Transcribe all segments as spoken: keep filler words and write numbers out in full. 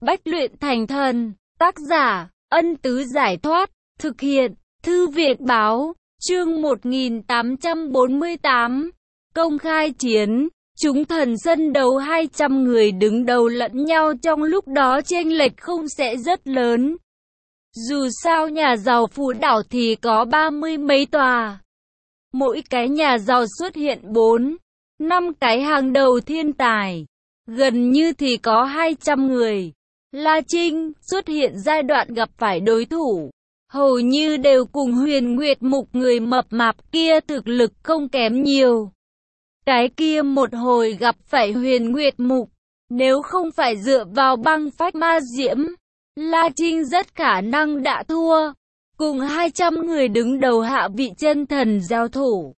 Bách luyện thành thần. Tác giả, Ân Tứ Giải Thoát. Thực hiện, Thư viện Báo. Chương một nghìn tám trăm bốn mươi tám. Công khai chiến. Chúng thần sân đấu hai trăm người đứng đầu lẫn nhau, trong lúc đó chênh lệch không sẽ rất lớn. Dù sao nhà giàu Phú Đảo thì có ba mươi mấy tòa. Mỗi cái nhà giàu xuất hiện bốn, năm cái hàng đầu thiên tài. Gần như thì có hai trăm người. La Trinh xuất hiện giai đoạn gặp phải đối thủ, hầu như đều cùng Huyền Nguyệt Mục người mập mạp kia thực lực không kém nhiều. Cái kia một hồi gặp phải Huyền Nguyệt Mục, nếu không phải dựa vào băng phách ma diễm, La Trinh rất khả năng đã thua. Cùng hai trăm người đứng đầu hạ vị chân thần giao thủ,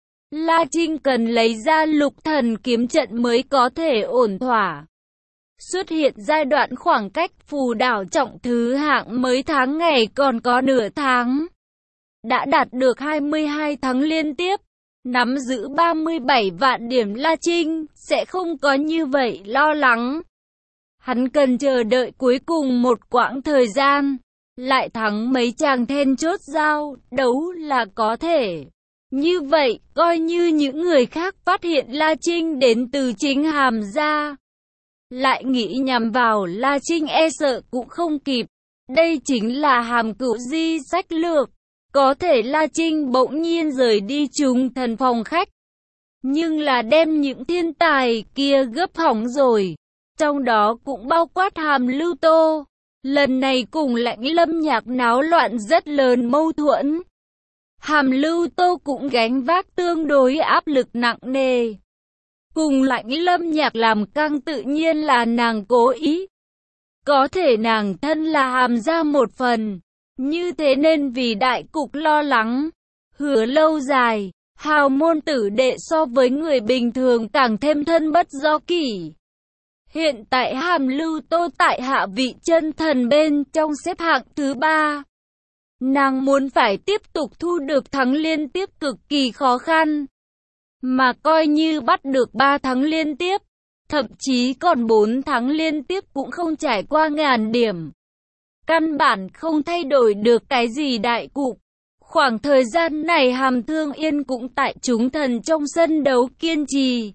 La Trinh cần lấy ra lục thần kiếm trận mới có thể ổn thỏa. Xuất hiện giai đoạn khoảng cách Phù Đảo trọng thứ hạng mới tháng ngày còn có nửa tháng. Đã đạt được hai mươi hai thắng liên tiếp, nắm giữ ba mươi bảy vạn điểm, La Trinh sẽ không có như vậy lo lắng. Hắn cần chờ đợi cuối cùng một quãng thời gian, lại thắng mấy chàng then chốt giao đấu là có thể. Như vậy, coi như những người khác phát hiện La Trinh đến từ chính Hàm gia, lại nghĩ nhằm vào La Trinh e sợ cũng không kịp. Đây chính là Hàm Cửu Di sách lược. Có thể La Trinh bỗng nhiên rời đi chúng thần phòng khách, nhưng là đem những thiên tài kia gấp hỏng rồi. Trong đó cũng bao quát Hàm Lưu Tô. Lần này cùng Lãnh Lâm Nhạc náo loạn rất lớn mâu thuẫn. Hàm Lưu Tô cũng gánh vác tương đối áp lực nặng nề. Cùng Lãnh Lâm Nhạc làm căng tự nhiên là nàng cố ý. Có thể nàng thân là Hàm gia một phần, như thế nên vì đại cục lo lắng. Hứa lâu dài, hào môn tử đệ so với người bình thường càng thêm thân bất do kỷ. Hiện tại Hàm Lưu Tô tại hạ vị chân thần bên trong xếp hạng thứ ba. Nàng muốn phải tiếp tục thu được thắng liên tiếp cực kỳ khó khăn. Mà coi như bắt được ba thắng liên tiếp, thậm chí còn bốn thắng liên tiếp cũng không trải qua ngàn điểm. Căn bản không thay đổi được cái gì đại cục. Khoảng thời gian này Hàm Thương Yên cũng tại chúng thần trong sân đấu kiên trì.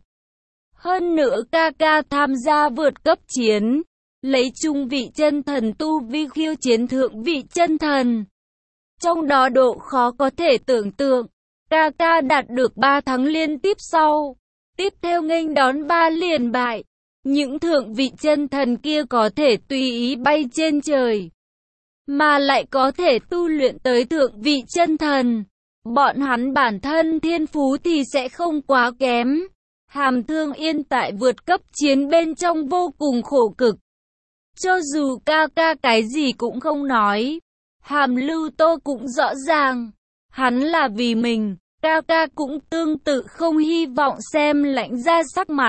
Hơn nữa ca ca tham gia vượt cấp chiến, lấy trung vị chân thần tu vi khiêu chiến thượng vị chân thần. Trong đó độ khó có thể tưởng tượng, ca ca đạt được ba thắng liên tiếp sau, tiếp theo nghênh đón ba liền bại. Những thượng vị chân thần kia có thể tùy ý bay trên trời, mà lại có thể tu luyện tới thượng vị chân thần. Bọn hắn bản thân thiên phú thì sẽ không quá kém. Hàm Thương Yên tại vượt cấp chiến bên trong vô cùng khổ cực. Cho dù ca ca cái gì cũng không nói, Hàm Lưu Tô cũng rõ ràng, hắn là vì mình. Ca ca cũng tương tự không hy vọng xem Lãnh gia sắc mặt.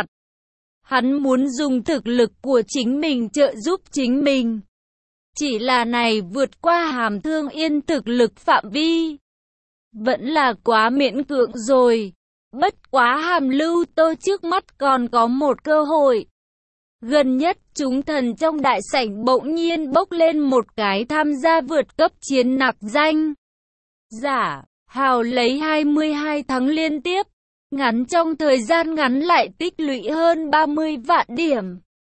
Hắn muốn dùng thực lực của chính mình trợ giúp chính mình. Chỉ là này vượt qua Hàm Thương Yên thực lực phạm vi, vẫn là quá miễn cưỡng rồi. Bất quá Hàm Lưu Tô trước mắt còn có một cơ hội. Gần nhất chúng thần trong đại sảnh bỗng nhiên bốc lên một cái tham gia vượt cấp chiến nặc danh giả. Hào lấy hai mươi hai thắng liên tiếp, ngắn trong thời gian ngắn lại tích lũy hơn ba mươi vạn điểm.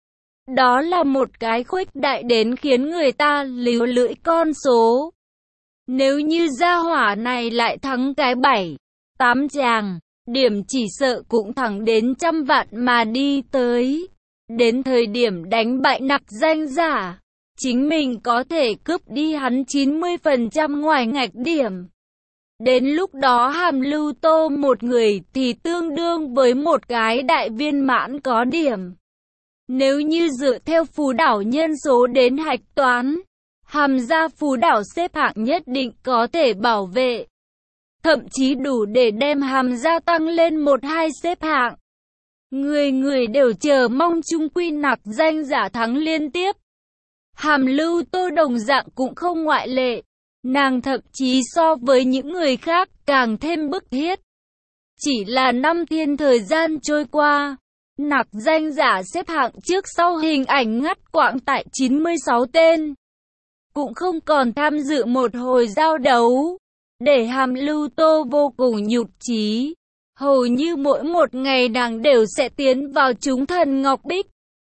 Đó là một cái khuếch đại đến khiến người ta líu lưỡi con số. Nếu như gia hỏa này lại thắng cái bảy, tám chàng, điểm chỉ sợ cũng thẳng đến trăm vạn mà đi tới. Đến thời điểm đánh bại nặc danh giả, chính mình có thể cướp đi hắn chín mươi phần trăm ngoài ngạch điểm. Đến lúc đó Hàm Lưu Tô một người thì tương đương với một cái đại viên mãn có điểm. Nếu như dựa theo Phú Đảo nhân số đến hạch toán, Hàm gia Phú Đảo xếp hạng nhất định có thể bảo vệ. Thậm chí đủ để đem Hàm gia tăng lên một hai xếp hạng. Người người đều chờ mong chung quy nặc danh giả thắng liên tiếp. Hàm Lưu Tô đồng dạng cũng không ngoại lệ. Nàng thậm chí so với những người khác càng thêm bức thiết. Chỉ là năm thiên thời gian trôi qua, Nặc danh giả xếp hạng trước sau hình ảnh ngắt quãng tại chín mươi sáu tên. Cũng không còn tham dự một hồi giao đấu. Để Hàm Lưu Tô vô cùng nhụt chí. Hầu như mỗi một ngày nàng đều sẽ tiến vào chúng thần Ngọc Bích.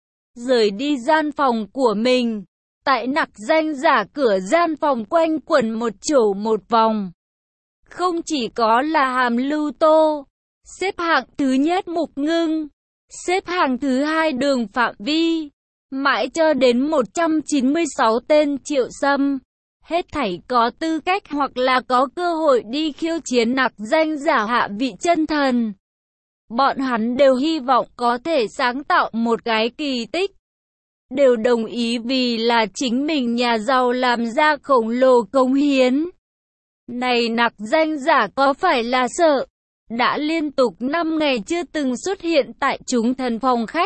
Rời đi gian phòng của mình. Tại nặc danh giả cửa gian phòng quanh quẩn một chỗ một vòng. Không chỉ có là Hàm Lưu Tô. Xếp hạng thứ nhất Mục Ngưng. Xếp hạng thứ hai Đường Phạm Vi. Mãi cho đến một trăm chín mươi sáu tên Triệu Sâm. Hết thảy có tư cách hoặc là có cơ hội đi khiêu chiến nặc danh giả hạ vị chân thần. Bọn hắn đều hy vọng có thể sáng tạo một cái kỳ tích. Đều đồng ý vì là chính mình nhà giàu làm ra khổng lồ cống hiến. Này nặc danh giả có phải là sợ? Đã liên tục năm ngày chưa từng xuất hiện tại chúng thần phòng khách.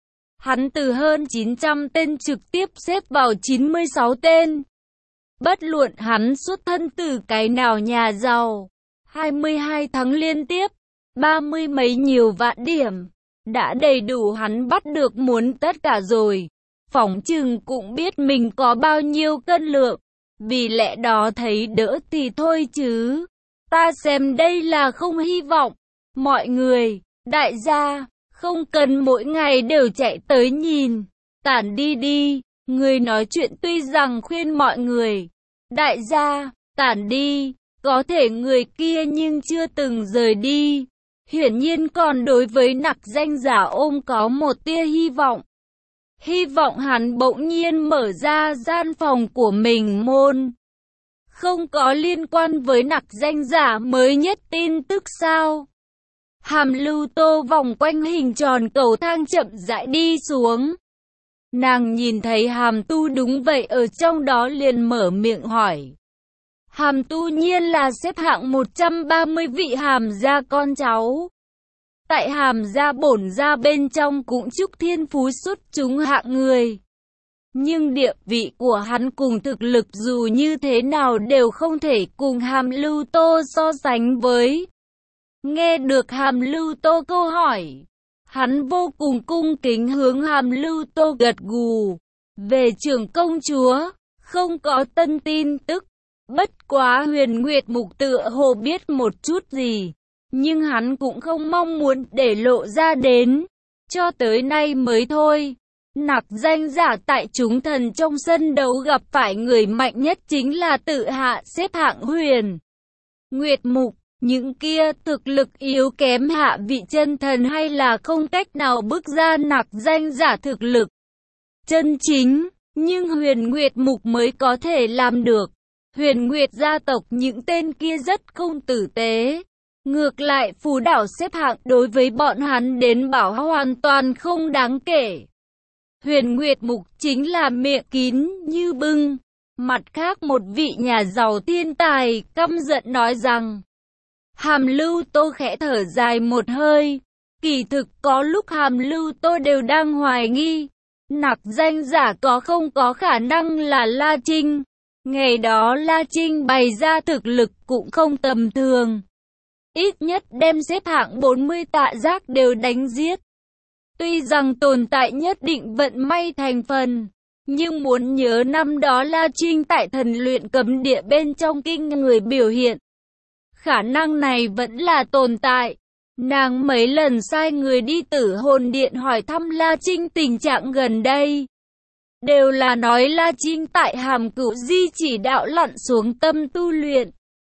Hắn từ hơn chín trăm tên trực tiếp xếp vào chín mươi sáu tên. Bất luận hắn xuất thân từ cái nào nhà giàu. hai mươi hai tháng liên tiếp, ba mươi mấy nhiều vạn điểm. Đã đầy đủ hắn bắt được muốn tất cả rồi. Phỏng chừng cũng biết mình có bao nhiêu cân lượng. Vì lẽ đó thấy đỡ thì thôi chứ. Ta xem đây là không hy vọng. Mọi người, đại gia, không cần mỗi ngày đều chạy tới nhìn. Tản đi đi. Người nói chuyện tuy rằng khuyên mọi người. Đại gia, tản đi. Có thể người kia nhưng chưa từng rời đi. Hiển nhiên còn đối với nặc danh giả ôm có một tia hy vọng. Hy vọng hắn bỗng nhiên mở ra gian phòng của mình môn. Không có liên quan với nặc danh giả mới nhất tin tức sao? Hàm Lưu Tô vòng quanh hình tròn cầu thang chậm rãi đi xuống. Nàng nhìn thấy Hàm Tu đúng vậy ở trong đó liền mở miệng hỏi. Hàm Tu nhiên là xếp hạng một trăm ba mươi vị Hàm gia con cháu. Tại Hàm gia bổn gia bên trong cũng chúc thiên phú xuất chúng hạng người. Nhưng địa vị của hắn cùng thực lực dù như thế nào đều không thể cùng Hàm Lưu Tô so sánh với. Nghe được Hàm Lưu Tô câu hỏi, hắn vô cùng cung kính hướng Hàm Lưu Tô gật gù. Về trưởng công chúa, không có tân tin tức. Bất quá Huyền Nguyệt Mục tựa hồ biết một chút gì. Nhưng hắn cũng không mong muốn để lộ ra đến. Cho tới nay mới thôi. Nặc danh giả tại chúng thần trong sân đấu gặp phải người mạnh nhất chính là tự hạ xếp hạng Huyền Nguyệt Mục. Những kia thực lực yếu kém hạ vị chân thần hay là không cách nào bước ra nặc danh giả thực lực chân chính. Nhưng Huyền Nguyệt Mục mới có thể làm được. Huyền Nguyệt gia tộc những tên kia rất không tử tế. Ngược lại Phù Đảo xếp hạng đối với bọn hắn đến bảo hoàn toàn không đáng kể. Huyền Nguyệt Mục chính là miệng kín như bưng. Mặt khác một vị nhà giàu thiên tài căm giận nói rằng. Hàm Lưu Tô khẽ thở dài một hơi. Kỳ thực có lúc Hàm Lưu Tô đều đang hoài nghi. Nặc danh giả có không có khả năng là La Trinh. Ngày đó La Trinh bày ra thực lực cũng không tầm thường. Ít nhất đem xếp hạng bốn mươi Tạ Giác đều đánh giết. Tuy rằng tồn tại nhất định vận may thành phần, nhưng muốn nhớ năm đó La Trinh tại thần luyện cấm địa bên trong kinh người biểu hiện. Khả năng này vẫn là tồn tại. Nàng mấy lần sai người đi Tử Hồn Điện hỏi thăm La Trinh tình trạng gần đây. Đều là nói La Trinh tại Hàm Cửu Di chỉ đạo lặn xuống tâm tu luyện.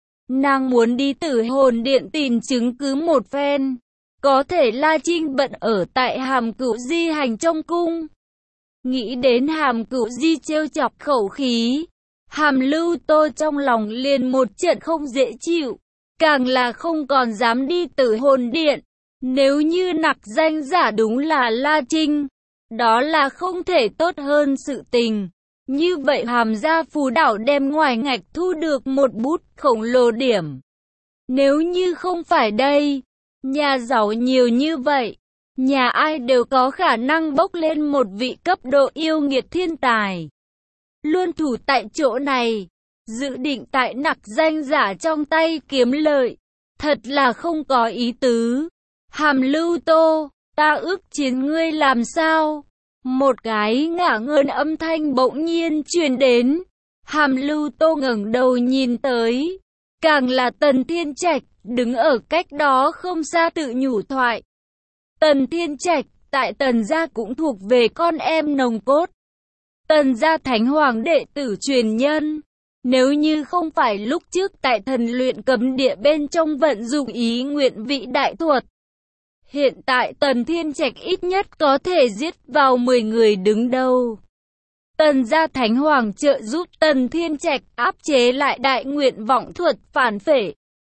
Nàng muốn đi Tử Hồn Điện tìm chứng cứ một phen. Có thể La Trinh bận ở tại Hàm Cửu Di hành trong cung. Nghĩ đến Hàm Cửu Di trêu chọc khẩu khí. Hàm Lưu Tô trong lòng liền một trận không dễ chịu. Càng là không còn dám đi Tử Hồn Điện. Nếu như nặc danh giả đúng là La Trinh, đó là không thể tốt hơn sự tình. Như vậy Hàm gia Phù Đảo đem ngoài ngạch thu được một bút khổng lồ điểm. Nếu như không phải đây, nhà giàu nhiều như vậy, nhà ai đều có khả năng bốc lên một vị cấp độ yêu nghiệt thiên tài. Luôn thủ tại chỗ này, dự định tại nặc danh giả trong tay kiếm lợi, thật là không có ý tứ. Hàm Lưu Tô, Ta ước chiến ngươi làm sao? Một cái ngả ngớn âm thanh bỗng nhiên truyền đến. Hàm Lưu Tô ngẩng đầu nhìn tới. Càng là Tần Thiên Trạch, đứng ở cách đó không xa tự nhủ thoại. Tần Thiên Trạch, tại Tần gia cũng thuộc về con em nòng cốt. Tần gia thánh hoàng đệ tử truyền nhân. Nếu như không phải lúc trước tại thần luyện cấm địa bên trong vận dụng ý nguyện vị đại thuật, hiện tại Tần Thiên Trạch ít nhất có thể giết vào mười người đứng đầu. Tần gia thánh hoàng trợ giúp Tần Thiên Trạch áp chế lại đại nguyện vọng thuật phản phệ,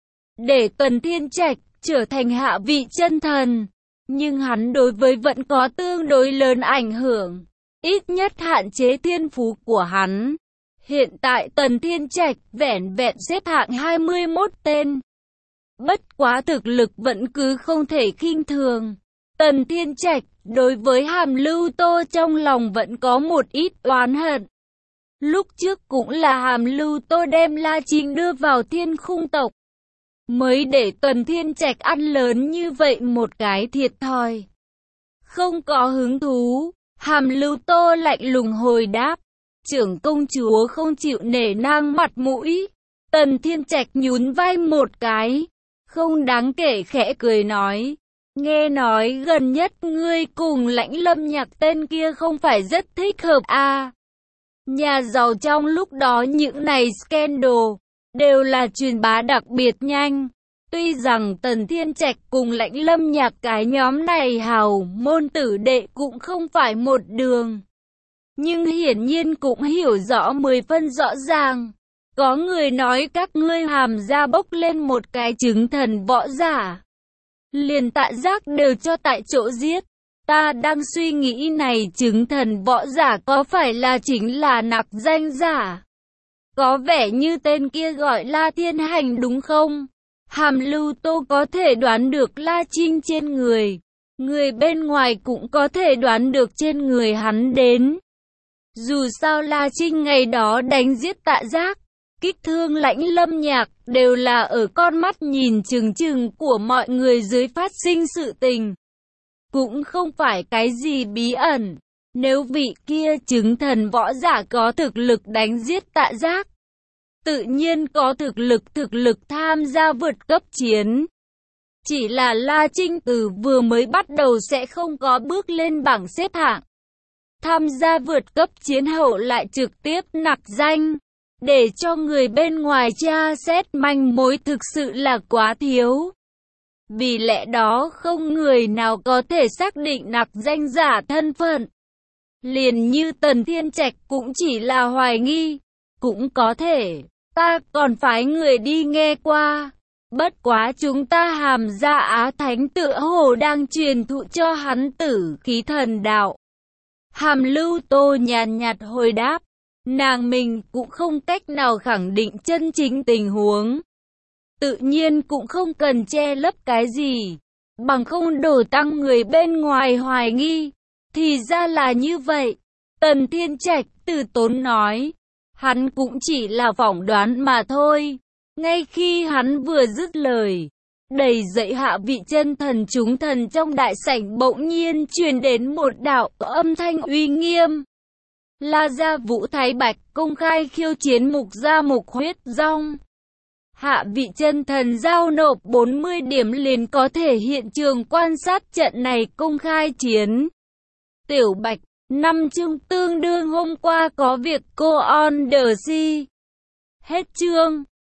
để Tần Thiên Trạch trở thành hạ vị chân thần. Nhưng hắn đối với vẫn có tương đối lớn ảnh hưởng, ít nhất hạn chế thiên phú của hắn. Hiện tại Tần Thiên Trạch vẻn vẹn xếp hạng hai mươi mốt tên. Bất quá thực lực vẫn cứ không thể khinh thường. Tần Thiên Trạch đối với Hàm Lưu Tô trong lòng vẫn có một ít oán hận. Lúc trước cũng là Hàm Lưu Tô đem La Trinh đưa vào Thiên Khung tộc, mới để Tần Thiên Trạch ăn lớn như vậy một cái thiệt thòi. Không có hứng thú, Hàm Lưu Tô lạnh lùng hồi đáp. Trưởng công chúa không chịu nể nang mặt mũi. Tần Thiên Trạch nhún vai một cái, không đáng kể khẽ cười nói. Nghe nói gần nhất ngươi cùng Lãnh Lâm Nhạc tên kia không phải rất thích hợp à. Nhà giàu trong lúc đó những này scandal đều là truyền bá đặc biệt nhanh. Tuy rằng Tần Thiên Trạch cùng Lãnh Lâm Nhạc cái nhóm này hào môn tử đệ cũng không phải một đường, nhưng hiển nhiên cũng hiểu rõ mười phân rõ ràng. Có người nói các ngươi Hàm gia bốc lên một cái chứng thần võ giả, liền Tạ Giác đều cho tại chỗ giết. Ta đang suy nghĩ này chứng thần võ giả có phải là chính là nặc danh giả? Có vẻ như tên kia gọi La Thiên Hành đúng không? Hàm Lưu Tô có thể đoán được La Trinh trên người, người bên ngoài cũng có thể đoán được trên người hắn đến. Dù sao La Trinh ngày đó đánh giết Tạ Giác, kích thương Lãnh Lâm Nhạc đều là ở con mắt nhìn chừng chừng của mọi người dưới phát sinh sự tình. Cũng không phải cái gì bí ẩn. Nếu vị kia chứng thần võ giả có thực lực đánh giết Tạ Giác, tự nhiên có thực lực thực lực tham gia vượt cấp chiến. Chỉ là La Trinh từ vừa mới bắt đầu sẽ không có bước lên bảng xếp hạng. Tham gia vượt cấp chiến hậu lại trực tiếp nặc danh, để cho người bên ngoài tra xét manh mối thực sự là quá thiếu. Vì lẽ đó không người nào có thể xác định nặc danh giả thân phận. Liền như Tần Thiên Trạch cũng chỉ là hoài nghi, cũng có thể, ta còn phái người đi nghe qua. Bất quá chúng ta Hàm gia Á Thánh tựa hồ đang truyền thụ cho hắn tử khí thần đạo. Hàm Lưu Tô nhàn nhạt hồi đáp, nàng mình cũng không cách nào khẳng định chân chính tình huống. Tự nhiên cũng không cần che lấp cái gì, bằng không đổ tăng người bên ngoài hoài nghi. Thì ra là như vậy. Tần Thiên Trạch từ tốn nói, hắn cũng chỉ là phỏng đoán mà thôi. Ngay khi hắn vừa dứt lời, đầy dậy hạ vị chân thần chúng thần trong đại sảnh bỗng nhiên truyền đến một đạo âm thanh uy nghiêm. La gia Vũ Thái Bạch công khai khiêu chiến Mục gia Mục Huyết Dong. Hạ vị chân thần giao nộp bốn mươi điểm liền có thể hiện trường quan sát trận này công khai chiến. Tiểu Bạch, năm chương tương đương hôm qua có việc cô on the sea. Hết chương.